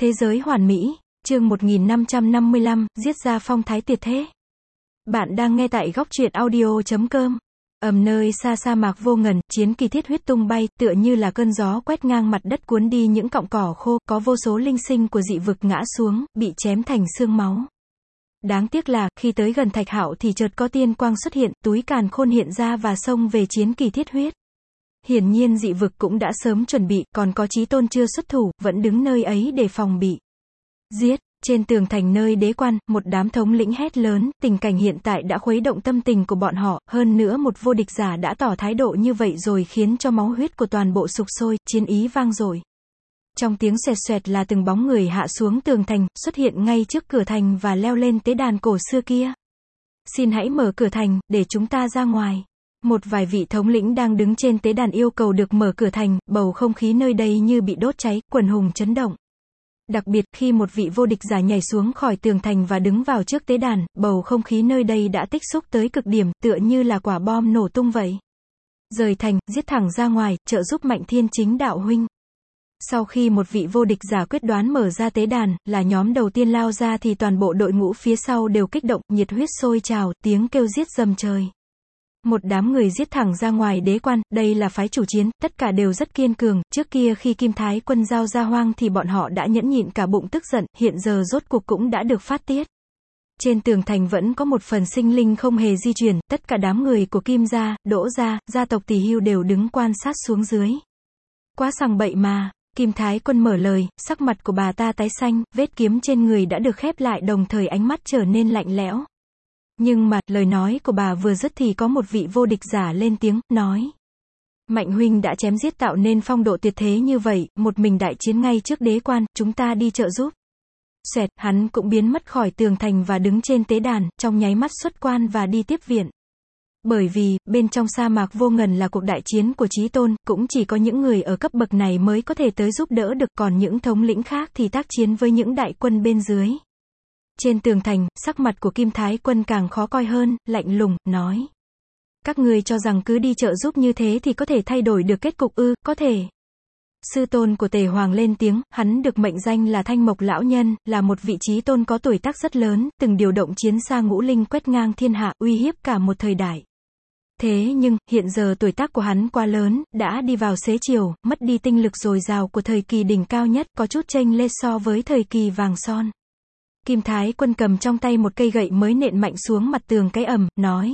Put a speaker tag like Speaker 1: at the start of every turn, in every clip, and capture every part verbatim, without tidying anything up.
Speaker 1: Thế giới hoàn mỹ, chương một nghìn năm trăm năm mươi lăm, giết ra phong thái tuyệt thế. Bạn đang nghe tại góc truyện audio chấm com. Ầm nơi xa sa mạc vô ngần, chiến kỳ thiết huyết tung bay, tựa như là cơn gió quét ngang mặt đất cuốn đi những cọng cỏ khô, có vô số linh sinh của dị vực ngã xuống, bị chém thành xương máu. Đáng tiếc là, khi tới gần Thạch Hạo thì chợt có tiên quang xuất hiện, túi càn khôn hiện ra và xông về chiến kỳ thiết huyết. Hiển nhiên dị vực cũng đã sớm chuẩn bị, còn có chí tôn chưa xuất thủ, vẫn đứng nơi ấy để phòng bị. Giết! Trên tường thành nơi đế quan, một đám thống lĩnh hét lớn, tình cảnh hiện tại đã khuấy động tâm tình của bọn họ, hơn nữa một vô địch giả đã tỏ thái độ như vậy rồi khiến cho máu huyết của toàn bộ sục sôi, chiến ý vang dội. Trong tiếng xoẹt xoẹt là từng bóng người hạ xuống tường thành, xuất hiện ngay trước cửa thành và leo lên tế đàn cổ xưa kia. Xin hãy mở cửa thành, để chúng ta ra ngoài. Một vài vị thống lĩnh đang đứng trên tế đàn yêu cầu được mở cửa thành, bầu không khí nơi đây như bị đốt cháy, quần hùng chấn động. Đặc biệt khi một vị vô địch giả nhảy xuống khỏi tường thành và đứng vào trước tế đàn, bầu không khí nơi đây đã tích xúc tới cực điểm, tựa như là quả bom nổ tung vậy. Rời thành, giết thẳng ra ngoài, trợ giúp Mạnh Thiên Chính đạo huynh. Sau khi một vị vô địch giả quyết đoán mở ra tế đàn, là nhóm đầu tiên lao ra thì toàn bộ đội ngũ phía sau đều kích động, nhiệt huyết sôi trào, tiếng kêu giết dầm trời. Một đám người giết thẳng ra ngoài đế quan, đây là phái chủ chiến, tất cả đều rất kiên cường, trước kia khi Kim Thái Quân giao ra hoang thì bọn họ đã nhẫn nhịn cả bụng tức giận, hiện giờ rốt cuộc cũng đã được phát tiết. Trên tường thành vẫn có một phần sinh linh không hề di chuyển, tất cả đám người của Kim gia, Đỗ gia, gia tộc Tỳ Hưu đều đứng quan sát xuống dưới. Quá sằng bậy mà, Kim Thái Quân mở lời, sắc mặt của bà ta tái xanh, vết kiếm trên người đã được khép lại đồng thời ánh mắt trở nên lạnh lẽo. Nhưng mà, lời nói của bà vừa dứt thì có một vị vô địch giả lên tiếng, nói. Mạnh huynh đã chém giết tạo nên phong độ tuyệt thế như vậy, một mình đại chiến ngay trước đế quan, chúng ta đi trợ giúp. Xoẹt, hắn cũng biến mất khỏi tường thành và đứng trên tế đàn, trong nháy mắt xuất quan và đi tiếp viện. Bởi vì, bên trong sa mạc vô ngần là cuộc đại chiến của chí tôn, cũng chỉ có những người ở cấp bậc này mới có thể tới giúp đỡ được, còn những thống lĩnh khác thì tác chiến với những đại quân bên dưới. Trên tường thành, sắc mặt của Kim Thái Quân càng khó coi hơn, lạnh lùng, nói. Các ngươi cho rằng cứ đi trợ giúp như thế thì có thể thay đổi được kết cục ư, có thể. Sư tôn của Tề Hoàng lên tiếng, hắn được mệnh danh là Thanh Mộc Lão Nhân, là một vị chí tôn có tuổi tác rất lớn, từng điều động chiến xa ngũ linh quét ngang thiên hạ, uy hiếp cả một thời đại. Thế nhưng, hiện giờ tuổi tác của hắn quá lớn, đã đi vào xế chiều, mất đi tinh lực dồi dào của thời kỳ đỉnh cao nhất, có chút chênh lệch so với thời kỳ vàng son. Kim Thái Quân cầm trong tay một cây gậy mới nện mạnh xuống mặt tường cái ầm, nói.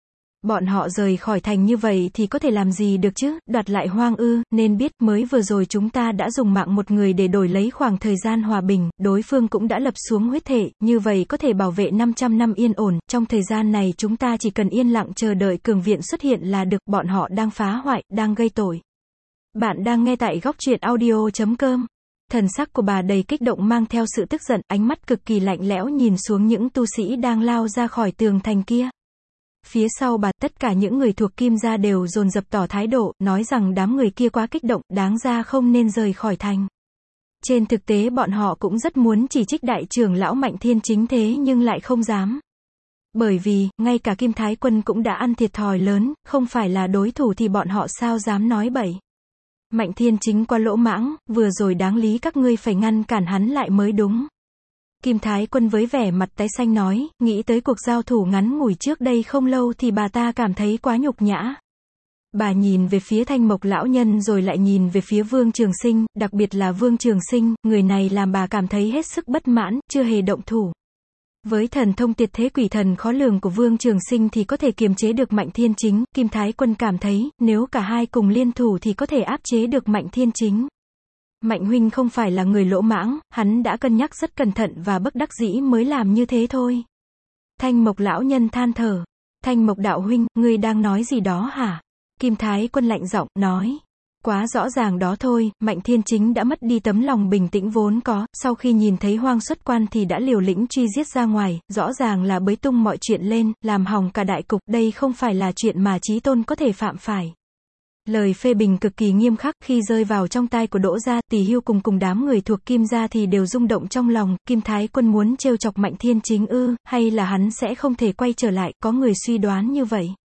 Speaker 1: Bọn họ rời khỏi thành như vậy thì có thể làm gì được chứ, đoạt lại hoang ư, nên biết mới vừa rồi chúng ta đã dùng mạng một người để đổi lấy khoảng thời gian hòa bình, đối phương cũng đã lập xuống huyết thể, như vậy có thể bảo vệ năm trăm năm yên ổn, trong thời gian này chúng ta chỉ cần yên lặng chờ đợi cường viện xuất hiện là được, bọn họ đang phá hoại, đang gây tội. Bạn đang nghe tại góc truyện audio chấm com. Thần sắc của bà đầy kích động mang theo sự tức giận, ánh mắt cực kỳ lạnh lẽo nhìn xuống những tu sĩ đang lao ra khỏi tường thành kia. Phía sau bà, tất cả những người thuộc Kim gia đều dồn dập tỏ thái độ, nói rằng đám người kia quá kích động, đáng ra không nên rời khỏi thành. Trên thực tế bọn họ cũng rất muốn chỉ trích đại trưởng lão Mạnh Thiên Chính thế nhưng lại không dám. Bởi vì, ngay cả Kim Thái Quân cũng đã ăn thiệt thòi lớn, không phải là đối thủ thì bọn họ sao dám nói bậy. Mạnh Thiên Chính quá lỗ mãng, vừa rồi đáng lý các ngươi phải ngăn cản hắn lại mới đúng. Kim Thái Quân với vẻ mặt tái xanh nói, nghĩ tới cuộc giao thủ ngắn ngủi trước đây không lâu thì bà ta cảm thấy quá nhục nhã. Bà nhìn về phía Thanh Mộc Lão Nhân rồi lại nhìn về phía Vương Trường Sinh, đặc biệt là Vương Trường Sinh, người này làm bà cảm thấy hết sức bất mãn, chưa hề động thủ. Với thần thông tuyệt thế quỷ thần khó lường của Vương Trường Sinh thì có thể kiềm chế được Mạnh Thiên Chính, Kim Thái Quân cảm thấy, nếu cả hai cùng liên thủ thì có thể áp chế được Mạnh Thiên Chính. Mạnh huynh không phải là người lỗ mãng, hắn đã cân nhắc rất cẩn thận và bất đắc dĩ mới làm như thế thôi. Thanh Mộc Lão Nhân than thở. Thanh Mộc đạo huynh, ngươi đang nói gì đó hả? Kim Thái Quân lạnh giọng, nói. Quá rõ ràng đó thôi, Mạnh Thiên Chính đã mất đi tấm lòng bình tĩnh vốn có, sau khi nhìn thấy hoang xuất quan thì đã liều lĩnh truy giết ra ngoài, rõ ràng là bới tung mọi chuyện lên, làm hỏng cả đại cục, đây không phải là chuyện mà chí tôn có thể phạm phải. Lời phê bình cực kỳ nghiêm khắc, khi rơi vào trong tai của Đỗ gia, Tỳ Hưu cùng cùng đám người thuộc Kim gia thì đều rung động trong lòng, Kim Thái Quân muốn trêu chọc Mạnh Thiên Chính ư, hay là hắn sẽ không thể quay trở lại, có người suy đoán như vậy.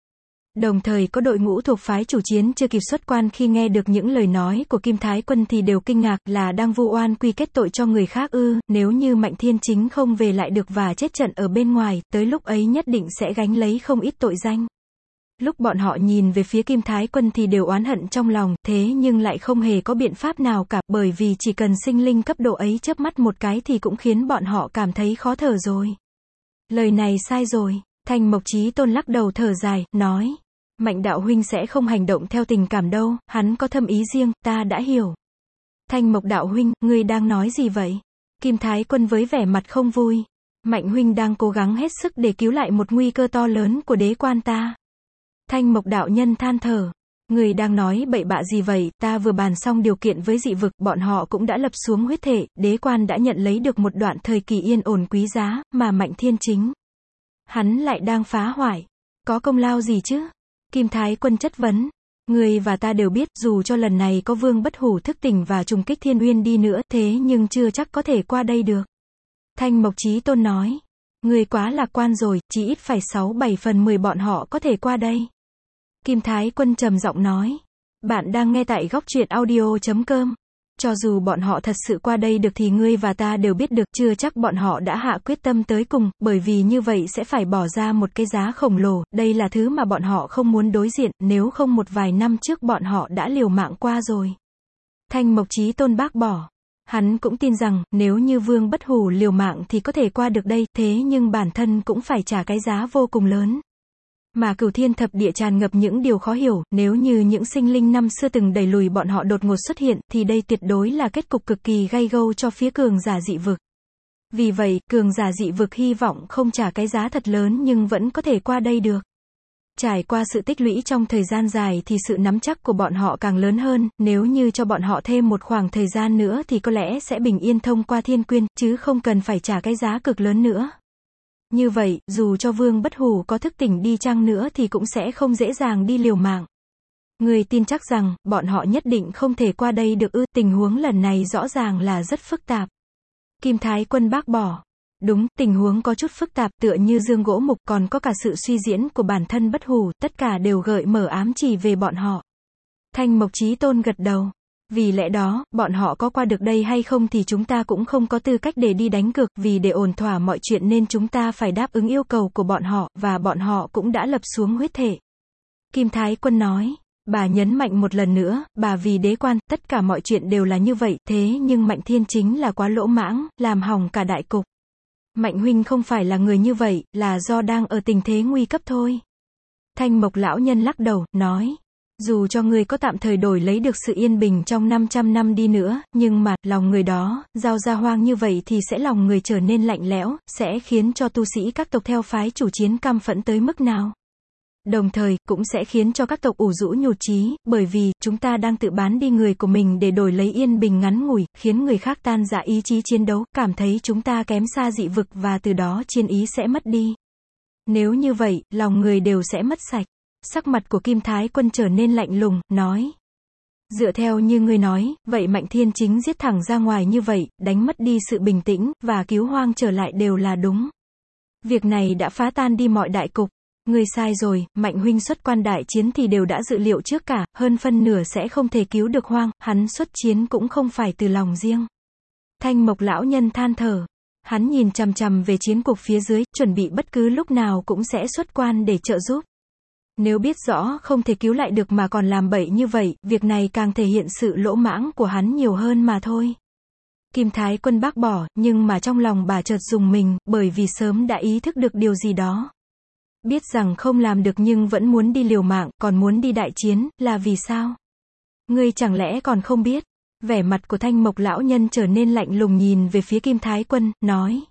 Speaker 1: Đồng thời có đội ngũ thuộc phái chủ chiến chưa kịp xuất quan khi nghe được những lời nói của Kim Thái Quân thì đều kinh ngạc, là đang vu oan quy kết tội cho người khác ư? Nếu như Mạnh Thiên Chính không về lại được và chết trận ở bên ngoài, tới lúc ấy nhất định sẽ gánh lấy không ít tội danh. Lúc bọn họ nhìn về phía Kim Thái Quân thì đều oán hận trong lòng, thế nhưng lại không hề có biện pháp nào cả, bởi vì chỉ cần sinh linh cấp độ ấy chớp mắt một cái thì cũng khiến bọn họ cảm thấy khó thở rồi. Lời này sai rồi. Thanh Mộc Chí Tôn lắc đầu thở dài, nói. Mạnh đạo huynh sẽ không hành động theo tình cảm đâu, hắn có thâm ý riêng, ta đã hiểu. Thanh Mộc đạo huynh, ngươi đang nói gì vậy? Kim Thái Quân với vẻ mặt không vui. Mạnh huynh đang cố gắng hết sức để cứu lại một nguy cơ to lớn của đế quan ta. Thanh Mộc đạo nhân than thở. Người đang nói bậy bạ gì vậy, ta vừa bàn xong điều kiện với dị vực, bọn họ cũng đã lập xuống huyết thể, đế quan đã nhận lấy được một đoạn thời kỳ yên ổn quý giá, mà Mạnh Thiên Chính. Hắn lại đang phá hoại. Có công lao gì chứ? Kim Thái Quân chất vấn. Người và ta đều biết, dù cho lần này có Vương Bất Hủ thức tỉnh và trùng kích Thiên Uyên đi nữa, thế nhưng chưa chắc có thể qua đây được. Thanh Mộc Chí Tôn nói. Người quá lạc quan rồi, chỉ ít phải sáu bảy phần mười bọn họ có thể qua đây. Kim Thái Quân trầm giọng nói. Bạn đang nghe tại góc truyện audio chấm com. Cho dù bọn họ thật sự qua đây được thì ngươi và ta đều biết được, chưa chắc bọn họ đã hạ quyết tâm tới cùng, bởi vì như vậy sẽ phải bỏ ra một cái giá khổng lồ, đây là thứ mà bọn họ không muốn đối diện, nếu không một vài năm trước bọn họ đã liều mạng qua rồi. Thanh Mộc Chí Tôn bác bỏ. Hắn cũng tin rằng, nếu như Vương Bất Hủ liều mạng thì có thể qua được đây, thế nhưng bản thân cũng phải trả cái giá vô cùng lớn. Mà Cửu Thiên Thập Địa tràn ngập những điều khó hiểu, nếu như những sinh linh năm xưa từng đẩy lùi bọn họ đột ngột xuất hiện, thì đây tuyệt đối là kết cục cực kỳ gay gâu cho phía cường giả dị vực. Vì vậy, cường giả dị vực hy vọng không trả cái giá thật lớn nhưng vẫn có thể qua đây được. Trải qua sự tích lũy trong thời gian dài thì sự nắm chắc của bọn họ càng lớn hơn, nếu như cho bọn họ thêm một khoảng thời gian nữa thì có lẽ sẽ bình yên thông qua Thiên Quyên, chứ không cần phải trả cái giá cực lớn nữa. Như vậy, dù cho Vương Bất Hủ có thức tỉnh đi chăng nữa thì cũng sẽ không dễ dàng đi liều mạng. Người tin chắc rằng, bọn họ nhất định không thể qua đây được ư, tình huống lần này rõ ràng là rất phức tạp. Kim Thái Quân bác bỏ. Đúng, tình huống có chút phức tạp, tựa như dương gỗ mục, còn có cả sự suy diễn của bản thân Bất Hủ, tất cả đều gợi mở ám chỉ về bọn họ. Thanh Mộc Chí Tôn gật đầu. Vì lẽ đó, bọn họ có qua được đây hay không thì chúng ta cũng không có tư cách để đi đánh cược, vì để ổn thỏa mọi chuyện nên chúng ta phải đáp ứng yêu cầu của bọn họ, và bọn họ cũng đã lập xuống huyết thể. Kim Thái Quân nói. Bà nhấn mạnh một lần nữa, bà vì đế quan, tất cả mọi chuyện đều là như vậy, thế nhưng Mạnh Thiên Chính là quá lỗ mãng, làm hỏng cả đại cục. Mạnh huynh không phải là người như vậy, là do đang ở tình thế nguy cấp thôi. Thanh Mộc lão nhân lắc đầu, nói. Dù cho người có tạm thời đổi lấy được sự yên bình trong năm trăm năm đi nữa, nhưng mà, lòng người đó, giao ra hoang như vậy thì sẽ lòng người trở nên lạnh lẽo, sẽ khiến cho tu sĩ các tộc theo phái chủ chiến căm phẫn tới mức nào. Đồng thời, cũng sẽ khiến cho các tộc ủ rũ nhụt chí, bởi vì, chúng ta đang tự bán đi người của mình để đổi lấy yên bình ngắn ngủi, khiến người khác tan rã ý chí chiến đấu, cảm thấy chúng ta kém xa dị vực và từ đó chiến ý sẽ mất đi. Nếu như vậy, lòng người đều sẽ mất sạch. Sắc mặt của Kim Thái Quân trở nên lạnh lùng, nói. Dựa theo như ngươi nói, vậy Mạnh Thiên Chính giết thẳng ra ngoài như vậy, đánh mất đi sự bình tĩnh, và cứu hoang trở lại đều là đúng. Việc này đã phá tan đi mọi đại cục. Ngươi sai rồi, Mạnh huynh xuất quan đại chiến thì đều đã dự liệu trước cả, hơn phân nửa sẽ không thể cứu được hoang, hắn xuất chiến cũng không phải từ lòng riêng. Thanh Mộc lão nhân than thở. Hắn nhìn chằm chằm về chiến cục phía dưới, chuẩn bị bất cứ lúc nào cũng sẽ xuất quan để trợ giúp. Nếu biết rõ không thể cứu lại được mà còn làm bậy như vậy, việc này càng thể hiện sự lỗ mãng của hắn nhiều hơn mà thôi. Kim Thái Quân bác bỏ, nhưng mà trong lòng bà chợt rùng mình, bởi vì sớm đã ý thức được điều gì đó. Biết rằng không làm được nhưng vẫn muốn đi liều mạng, còn muốn đi đại chiến, là vì sao? Ngươi chẳng lẽ còn không biết? Vẻ mặt của Thanh Mộc lão nhân trở nên lạnh lùng nhìn về phía Kim Thái Quân, nói.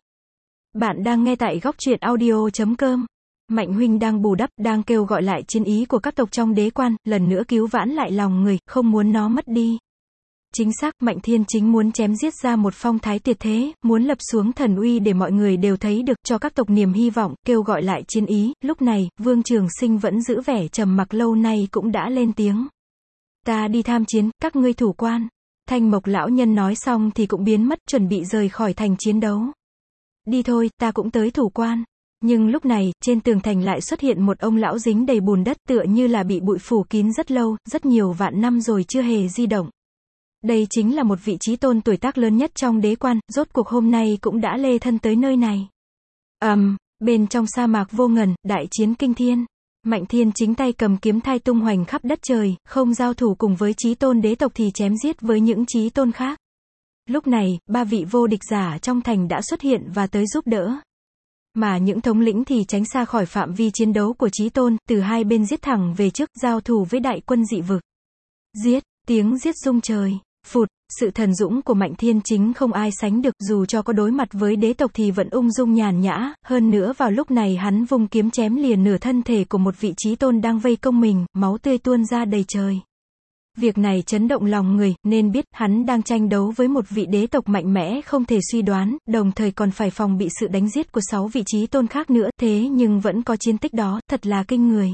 Speaker 1: Bạn đang nghe tại góc truyện audio chấm com. Mạnh huynh đang bù đắp, đang kêu gọi lại chiến ý của các tộc trong đế quan, lần nữa cứu vãn lại lòng người, không muốn nó mất đi. Chính xác, Mạnh Thiên Chính muốn chém giết ra một phong thái tuyệt thế, muốn lập xuống thần uy để mọi người đều thấy được, cho các tộc niềm hy vọng, kêu gọi lại chiến ý. Lúc này, Vương Trường Sinh vẫn giữ vẻ trầm mặc lâu nay cũng đã lên tiếng. Ta đi tham chiến, các ngươi thủ quan. Thanh Mộc lão nhân nói xong thì cũng biến mất, chuẩn bị rời khỏi thành chiến đấu. Đi thôi, ta cũng tới thủ quan. Nhưng lúc này, trên tường thành lại xuất hiện một ông lão dính đầy bùn đất, tựa như là bị bụi phủ kín rất lâu, rất nhiều vạn năm rồi chưa hề di động. Đây chính là một vị chí tôn tuổi tác lớn nhất trong đế quan, rốt cuộc hôm nay cũng đã lê thân tới nơi này. ầm, um, bên trong sa mạc vô ngần, đại chiến kinh thiên. Mạnh Thiên Chính tay cầm kiếm thai tung hoành khắp đất trời, không giao thủ cùng với chí tôn đế tộc thì chém giết với những chí tôn khác. Lúc này, ba vị vô địch giả trong thành đã xuất hiện và tới giúp đỡ. Mà những thống lĩnh thì tránh xa khỏi phạm vi chiến đấu của chí tôn, từ hai bên giết thẳng về trước, giao thủ với đại quân dị vực. Giết, tiếng giết rung trời. Phụt, sự thần dũng của Mạnh Thiên Chính không ai sánh được, dù cho có đối mặt với đế tộc thì vẫn ung dung nhàn nhã, hơn nữa vào lúc này hắn vung kiếm chém liền nửa thân thể của một vị chí tôn đang vây công mình, máu tươi tuôn ra đầy trời. Việc này chấn động lòng người, nên biết hắn đang tranh đấu với một vị đế tộc mạnh mẽ không thể suy đoán, đồng thời còn phải phòng bị sự đánh giết của sáu vị chí tôn khác nữa, thế nhưng vẫn có chiến tích đó, thật là kinh người.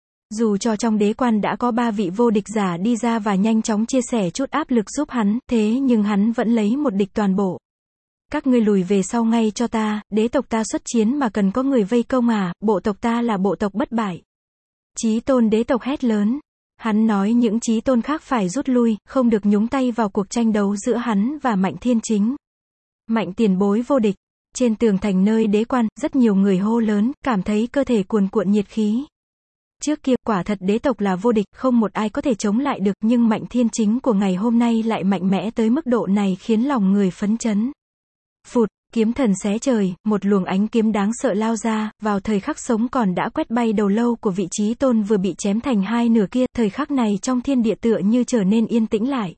Speaker 1: Dù cho trong đế quan đã có ba vị vô địch giả đi ra và nhanh chóng chia sẻ chút áp lực giúp hắn, thế nhưng hắn vẫn lấy một địch toàn bộ. Các ngươi lùi về sau ngay cho ta, đế tộc ta xuất chiến mà cần có người vây công à, bộ tộc ta là bộ tộc bất bại. Chí tôn đế tộc hét lớn. Hắn nói những chí tôn khác phải rút lui, không được nhúng tay vào cuộc tranh đấu giữa hắn và Mạnh Thiên Chính. Mạnh tiền bối vô địch. Trên tường thành nơi đế quan, rất nhiều người hô lớn, cảm thấy cơ thể cuồn cuộn nhiệt khí. Trước kia, quả thật đế tộc là vô địch, không một ai có thể chống lại được, nhưng Mạnh Thiên Chính của ngày hôm nay lại mạnh mẽ tới mức độ này khiến lòng người phấn chấn. Phụt, kiếm thần xé trời, một luồng ánh kiếm đáng sợ lao ra, vào thời khắc sống còn đã quét bay đầu lâu của vị chí tôn vừa bị chém thành hai nửa kia, thời khắc này trong thiên địa tựa như trở nên yên tĩnh lại.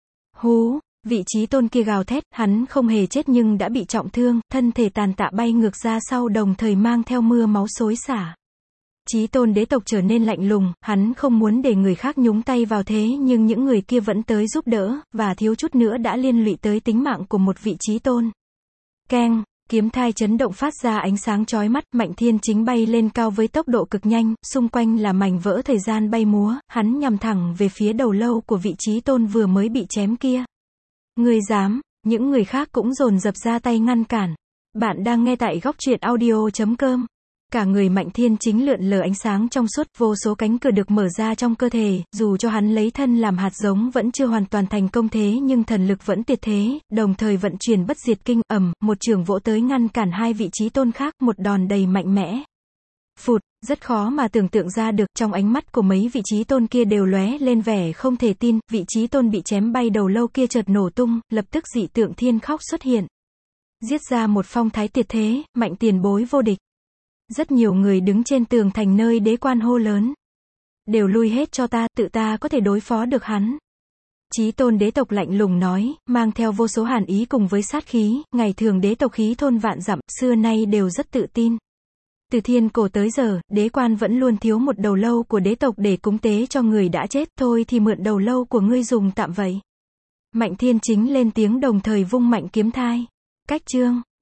Speaker 1: Hú, vị chí tôn kia gào thét, hắn không hề chết nhưng đã bị trọng thương, thân thể tàn tạ bay ngược ra sau đồng thời mang theo mưa máu xối xả. Chí tôn đế tộc trở nên lạnh lùng, hắn không muốn để người khác nhúng tay vào thế nhưng những người kia vẫn tới giúp đỡ, và thiếu chút nữa đã liên lụy tới tính mạng của một vị chí tôn. Keng, kiếm thai chấn động phát ra ánh sáng chói mắt, Mạnh Thiên Chính bay lên cao với tốc độ cực nhanh, xung quanh là mảnh vỡ thời gian bay múa, hắn nhằm thẳng về phía đầu lâu của vị chí tôn vừa mới bị chém kia. Ngươi dám, những người khác cũng dồn dập ra tay ngăn cản. Bạn đang nghe tại góc truyện audio chấm com. Cả người Mạnh Thiên Chính lượn lờ ánh sáng trong suốt, vô số cánh cửa được mở ra trong cơ thể, dù cho hắn lấy thân làm hạt giống vẫn chưa hoàn toàn thành công thế nhưng thần lực vẫn tuyệt thế, đồng thời vận chuyển bất diệt kinh, ầm, một trường vỗ tới ngăn cản hai vị chí tôn khác, một đòn đầy mạnh mẽ. Phụt, rất khó mà tưởng tượng ra được, trong ánh mắt của mấy vị chí tôn kia đều lóe lên vẻ không thể tin, vị chí tôn bị chém bay đầu lâu kia chợt nổ tung, lập tức dị tượng thiên khóc xuất hiện. Giết ra một phong thái tuyệt thế, Mạnh tiền bối vô địch. Rất nhiều người đứng trên tường thành nơi đế quan hô lớn. Đều lui hết cho ta, tự ta có thể đối phó được hắn. Chí tôn đế tộc lạnh lùng nói, mang theo vô số hàn ý cùng với sát khí, ngày thường đế tộc khí thôn vạn dặm, xưa nay đều rất tự tin. Từ thiên cổ tới giờ, đế quan vẫn luôn thiếu một đầu lâu của đế tộc để cúng tế cho người đã chết, thôi thì mượn đầu lâu của ngươi dùng tạm vậy. Mạnh Thiên Chính lên tiếng đồng thời vung mạnh kiếm thai. Cách chương.